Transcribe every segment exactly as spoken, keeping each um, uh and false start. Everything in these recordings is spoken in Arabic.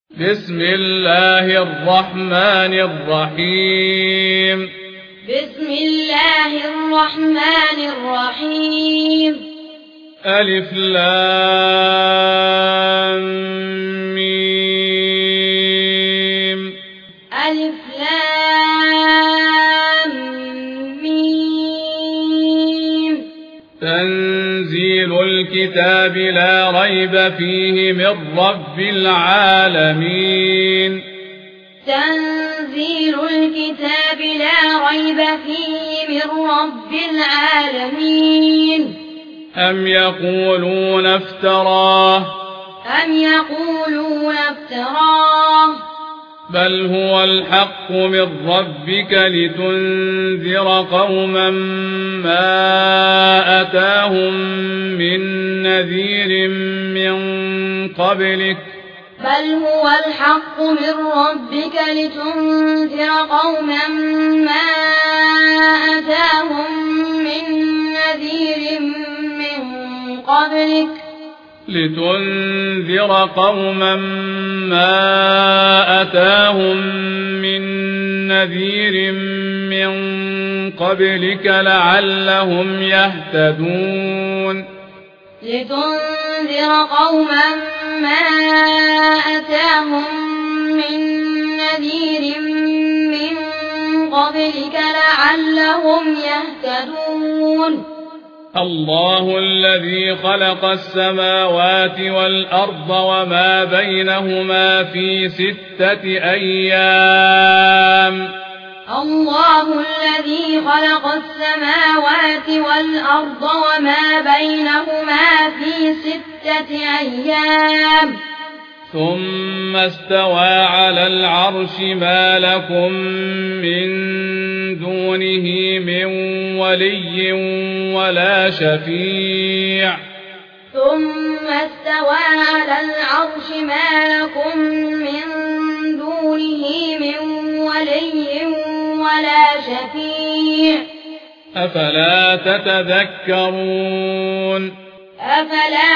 بسم الله الرحمن الرحيم بسم الله الرحمن الرحيم ألف لام ميم ألف لام ميم تنزيل الكتاب لا ريب فيه من رب العالمين تنزيل الكتاب لا ريب فيه من رب العالمين أم يقولون افتراه أم يقولون افتراه بل هو الحق من ربك لتنذر قوما ما أتاهم من نذير من قبلك بل هو الحق من ربك لتنذر قوما ما أتاهم من نذير من قبلك لتنذر قوما ما أتاهم من نذير من قبلك لعلهم يهتدون لتنذر قوما ما أتاهم من نذير من قبلك لعلهم يهتدون الله الذي خلق السماوات والأرض وما بينهما في ستة أيام الله الذي خلق السماوات والأرض وما بينهما في ستة أيام ثم استوى على العرش ما لكم من دونه من ولي ولا شفيع ثم استوى على العرش ما لكم من دونه من ولي ولا شفيع أفلا تتذكرون أفلا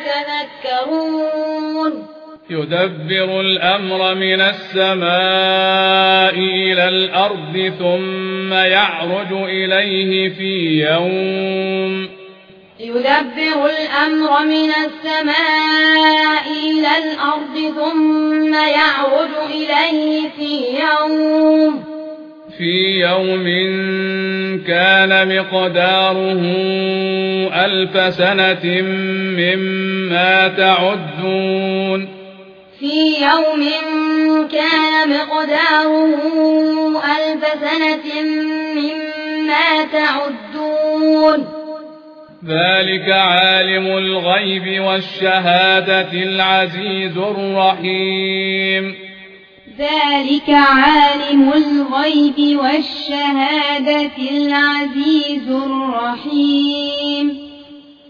تتذكرون يدبر الأمر من السماء إلى الأرض ثم يعرج إليه في يوم يدبر الأمر من السماء إلى الأرض ثم يعرج إليه في يوم في يوم كان مقداره ألف سنة مما تعدون في يوم كان مقداره ألف سنة مما تعدون ذلك عالم الغيب والشهادة العزيز الرحيم ذلك عالم الغيب والشهادة العزيز الرحيم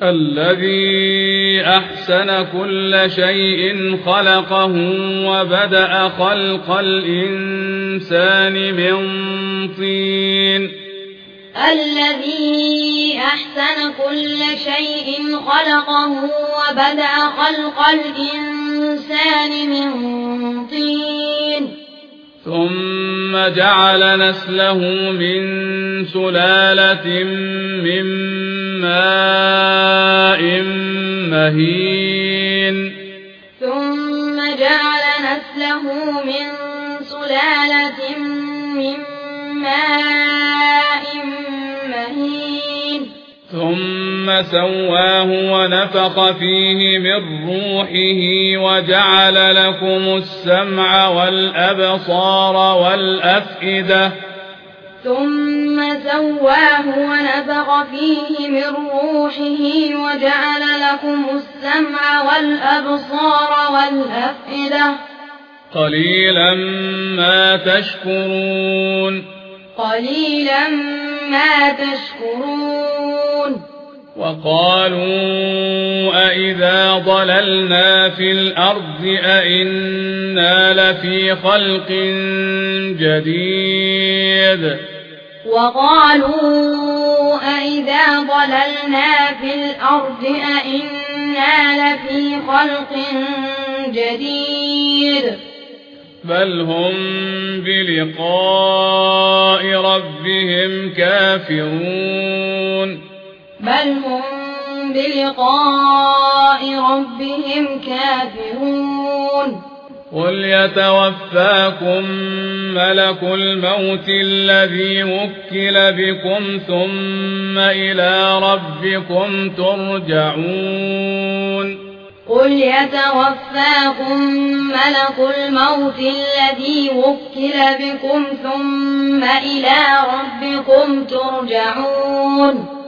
الذي أحسن كل شيء خلقه وبدأ خلق الإنسان من طين الذي أحسن كل شيء خلقه وبدأ خلق الإنسان من طين ثم جعل نسله من سلالة من ماء مهين ثم جعل نسله من سلالة من ماء مهين ثم سواه ونفخ فيه من روحه وجعل لكم السمع والأبصار والأفئدة ثم سواه ونفخ فيه من روحه وجعل لكم السمع والأبصار والأفئدة قليلا ما تشكرون قليلا ما تشكرون وقالوا أإذا ضللنا في الأرض أإنا لفي خلق جديد وقالوا أإذا ضللنا في الأرض أإنا لفي خلق جديد بل هم بلقاء ربهم كافرون بل هم بلقاء ربهم كافرون قل يتوفاكم ملك الموت الذي وكل بكم ثم إلى ربكم ترجعون قل يتوفاكم ملك الموت الذي وكل بكم ثم إلى ربكم ترجعون